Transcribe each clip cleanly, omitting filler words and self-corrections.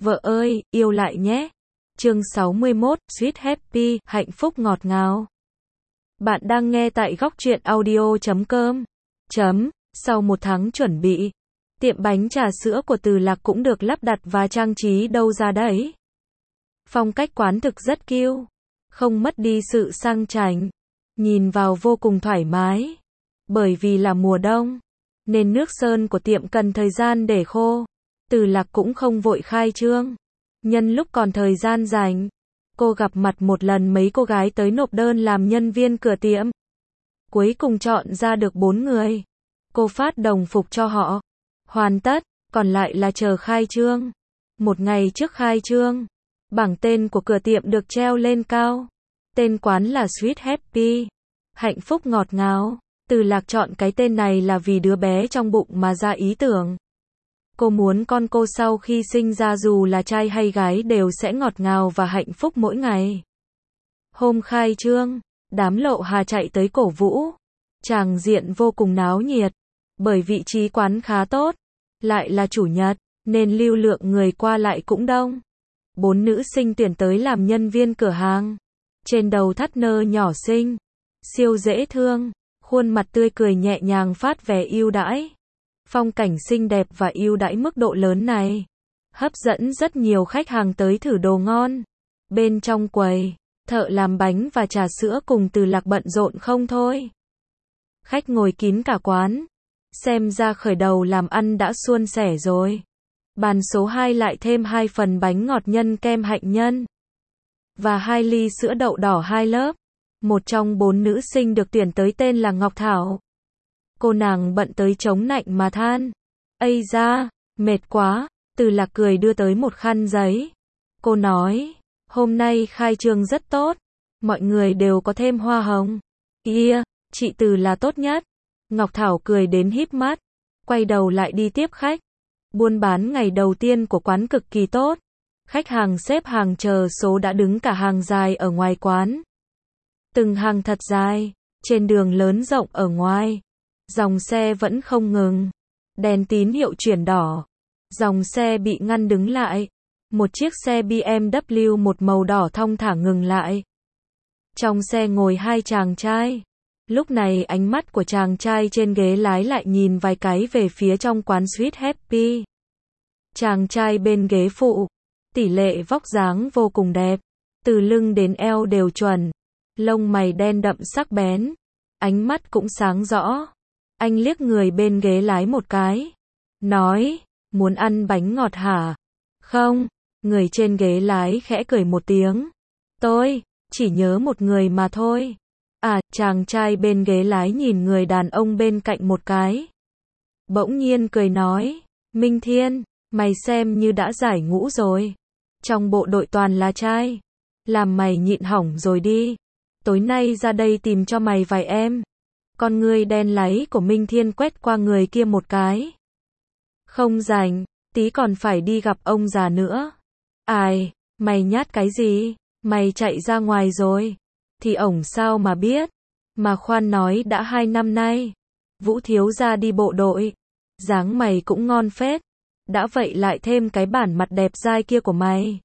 Vợ ơi, yêu lại nhé. Chương 61, Sweet Happy, hạnh phúc ngọt ngào. Bạn đang nghe tại góc truyện audio.com. Sau một tháng chuẩn bị, tiệm bánh trà sữa của Từ Lạc cũng được lắp đặt và trang trí đâu ra đấy. Phong cách quán thực rất cute, không mất đi sự sang chảnh, nhìn vào vô cùng thoải mái. Bởi vì là mùa đông, nên nước sơn của tiệm cần thời gian để khô. Từ Lạc cũng không vội khai trương. Nhân lúc còn thời gian rảnh, cô gặp mặt một lần mấy cô gái tới nộp đơn làm nhân viên cửa tiệm. Cuối cùng chọn ra được 4 người. Cô phát đồng phục cho họ. Hoàn tất, còn lại là chờ khai trương. Một ngày trước khai trương, bảng tên của cửa tiệm được treo lên cao. Tên quán là Sweet Happy, hạnh phúc ngọt ngào. Từ Lạc chọn cái tên này là vì đứa bé trong bụng mà ra ý tưởng. Cô muốn con cô sau khi sinh ra dù là trai hay gái đều sẽ ngọt ngào và hạnh phúc mỗi ngày. Hôm khai trương, đám Lộ Hà chạy tới cổ vũ. Tràng diện vô cùng náo nhiệt. Bởi vị trí quán khá tốt, lại là chủ nhật, nên lưu lượng người qua lại cũng đông. 4 nữ sinh tuyển tới làm nhân viên cửa hàng. Trên đầu thắt nơ nhỏ xinh, siêu dễ thương, khuôn mặt tươi cười nhẹ nhàng phát vẻ ưu đãi. Phong cảnh xinh đẹp và ưu đãi mức độ lớn này hấp dẫn rất nhiều khách hàng tới thử đồ ngon. Bên trong quầy, thợ làm bánh và trà sữa cùng Từ Lạc bận rộn không thôi. Khách ngồi kín cả quán. Xem ra khởi đầu làm ăn đã suôn sẻ rồi. Bàn số 2 lại thêm 2 phần bánh ngọt nhân kem hạnh nhân và 2 ly sữa đậu đỏ 2 lớp. Một trong 4 nữ sinh được tuyển tới tên là Ngọc Thảo. Cô nàng bận tới chống nạnh mà than. Ây da, mệt quá. Từ Lạc cười đưa tới một khăn giấy. Cô nói, hôm nay khai trương rất tốt. Mọi người đều có thêm hoa hồng. Chị Từ là tốt nhất. Ngọc Thảo cười đến híp mắt. Quay đầu lại đi tiếp khách. Buôn bán ngày đầu tiên của quán cực kỳ tốt. Khách hàng xếp hàng chờ số đã đứng cả hàng dài ở ngoài quán. Từng hàng thật dài, trên đường lớn rộng ở ngoài. Dòng xe vẫn không ngừng. Đèn tín hiệu chuyển đỏ. Dòng xe bị ngăn đứng lại. Một chiếc xe BMW một màu đỏ thong thả ngừng lại. Trong xe ngồi 2 chàng trai. Lúc này ánh mắt của chàng trai trên ghế lái lại nhìn vài cái về phía trong quán Sweet Happy. Chàng trai bên ghế phụ, tỷ lệ vóc dáng vô cùng đẹp. Từ lưng đến eo đều chuẩn. Lông mày đen đậm sắc bén. Ánh mắt cũng sáng rõ. Anh liếc người bên ghế lái một cái. Nói, muốn ăn bánh ngọt hả? Không, người trên ghế lái khẽ cười một tiếng. Tôi chỉ nhớ một người mà thôi. À, chàng trai bên ghế lái nhìn người đàn ông bên cạnh một cái. Bỗng nhiên cười nói, Minh Thiên, mày xem như đã giải ngũ rồi. Trong bộ đội toàn là trai. Làm mày nhịn hỏng rồi đi. Tối nay ra đây tìm cho mày vài em. Con ngươi đen láy của Minh Thiên quét qua người kia một cái. Không rảnh, tí còn phải đi gặp ông già nữa. Ai, mày nhát cái gì? Mày chạy ra ngoài rồi. Thì ổng sao mà biết. Mà khoan nói đã 2 năm nay. Vũ thiếu gia đi bộ đội. Dáng mày cũng ngon phết. Đã vậy lại thêm cái bản mặt đẹp dai kia của mày.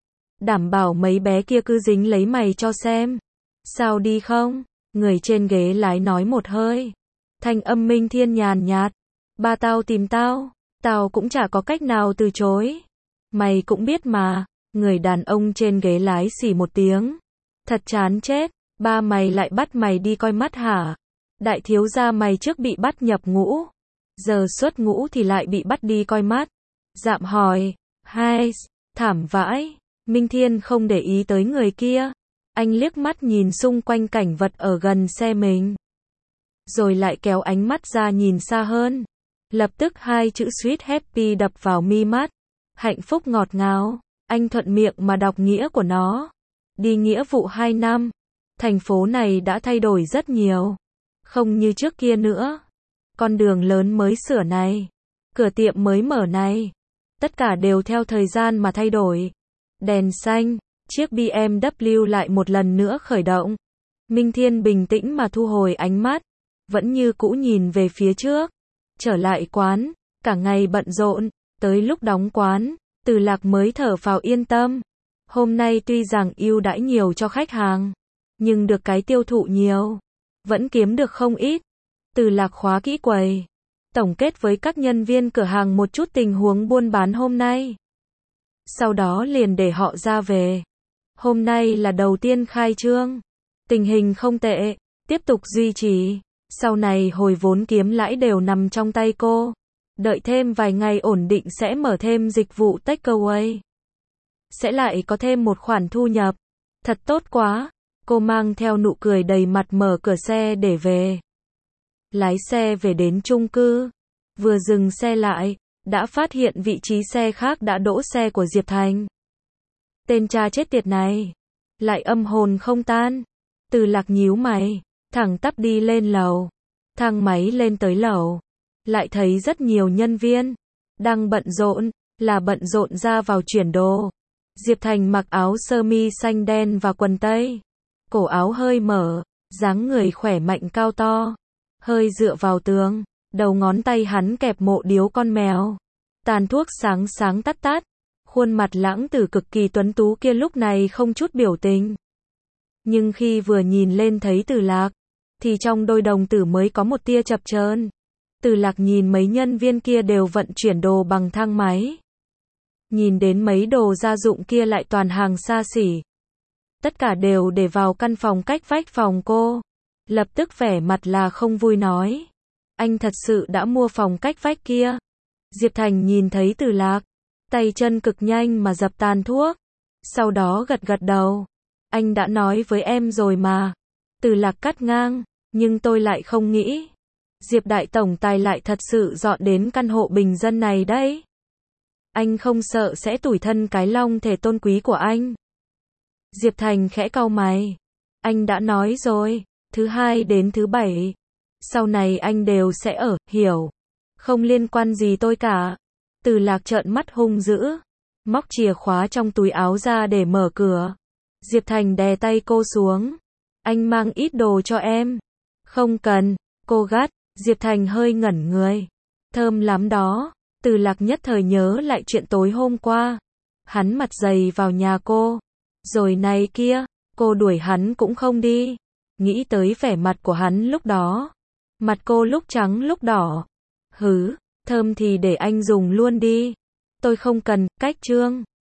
Đảm bảo mấy bé kia cứ dính lấy mày cho xem. Sao đi không? Người trên ghế lái nói một hơi. Thanh âm Minh Thiên nhàn nhạt. Ba tao tìm tao. Tao cũng chả có cách nào từ chối. Mày cũng biết mà. Người đàn ông trên ghế lái xì một tiếng. Thật chán chết. Ba mày lại bắt mày đi coi mắt hả? Đại thiếu gia mày trước bị bắt nhập ngũ. Giờ xuất ngũ thì lại bị bắt đi coi mắt. Dạm hỏi. Hai, thảm vãi. Minh Thiên không để ý tới người kia. Anh liếc mắt nhìn xung quanh cảnh vật ở gần xe mình. Rồi lại kéo ánh mắt ra nhìn xa hơn. Lập tức 2 chữ Sweet Happy đập vào mi mắt. Hạnh phúc ngọt ngào. Anh thuận miệng mà đọc nghĩa của nó. Đi nghĩa vụ 2 năm. Thành phố này đã thay đổi rất nhiều. Không như trước kia nữa. Con đường lớn mới sửa này. Cửa tiệm mới mở này. Tất cả đều theo thời gian mà thay đổi. Đèn xanh. Chiếc BMW lại một lần nữa khởi động. Minh Thiên bình tĩnh mà thu hồi ánh mắt. Vẫn như cũ nhìn về phía trước. Trở lại quán. Cả ngày bận rộn. Tới lúc đóng quán. Từ Lạc mới thở phào yên tâm. Hôm nay tuy rằng ưu đãi nhiều cho khách hàng, nhưng được cái tiêu thụ nhiều, vẫn kiếm được không ít. Từ Lạc khóa kỹ quầy, tổng kết với các nhân viên cửa hàng một chút tình huống buôn bán hôm nay. Sau đó liền để họ ra về. Hôm nay là đầu tiên khai trương. Tình hình không tệ, tiếp tục duy trì. Sau này hồi vốn kiếm lãi đều nằm trong tay cô. Đợi thêm vài ngày ổn định sẽ mở thêm dịch vụ takeaway. Sẽ lại có thêm một khoản thu nhập. Thật tốt quá. Cô mang theo nụ cười đầy mặt mở cửa xe để về. Lái xe về đến chung cư. Vừa dừng xe lại, đã phát hiện vị trí xe khác đã đỗ xe của Diệp Thành. Tên cha chết tiệt này, lại âm hồn không tan. Từ Lạc nhíu mày, thẳng tắp đi lên lầu. Thang máy lên tới lầu, lại thấy rất nhiều nhân viên đang bận rộn, là bận rộn ra vào chuyển đồ. Diệp Thành mặc áo sơ mi xanh đen và quần tây, cổ áo hơi mở, dáng người khỏe mạnh cao to, hơi dựa vào tường, đầu ngón tay hắn kẹp mộ điếu con mèo. Tàn thuốc sáng sáng tắt tắt, khuôn mặt lãng tử cực kỳ tuấn tú kia lúc này không chút biểu tình. Nhưng khi vừa nhìn lên thấy Từ Lạc, thì trong đôi đồng tử mới có một tia chập chờn. Từ Lạc nhìn mấy nhân viên kia đều vận chuyển đồ bằng thang máy. Nhìn đến mấy đồ gia dụng kia lại toàn hàng xa xỉ. Tất cả đều để vào căn phòng cách vách phòng cô. Lập tức vẻ mặt là không vui nói. Anh thật sự đã mua phòng cách vách kia. Diệp Thành nhìn thấy Từ Lạc, tay chân cực nhanh mà dập tàn thuốc. Sau đó gật gật đầu. Anh đã nói với em rồi mà. Từ Lạc cắt ngang, nhưng tôi lại không nghĩ. Diệp đại tổng tài lại thật sự dọn đến căn hộ bình dân này đấy. Anh không sợ sẽ tủi thân cái long thể tôn quý của anh. Diệp Thành khẽ cau mày. Anh đã nói rồi, thứ hai đến thứ bảy. Sau này anh đều sẽ ở, hiểu. Không liên quan gì tôi cả. Từ Lạc trợn mắt hung dữ. Móc chìa khóa trong túi áo ra để mở cửa. Diệp Thành đè tay cô xuống. Anh mang ít đồ cho em. Không cần, cô gắt. Diệp Thành hơi ngẩn người. Thơm lắm đó. Từ Lạc nhất thời nhớ lại chuyện tối hôm qua. Hắn mặt dày vào nhà cô. Rồi này kia, cô đuổi hắn cũng không đi. Nghĩ tới vẻ mặt của hắn lúc đó. Mặt cô lúc trắng lúc đỏ. Hứ, thơm thì để anh dùng luôn đi. Tôi không cần, cách chương.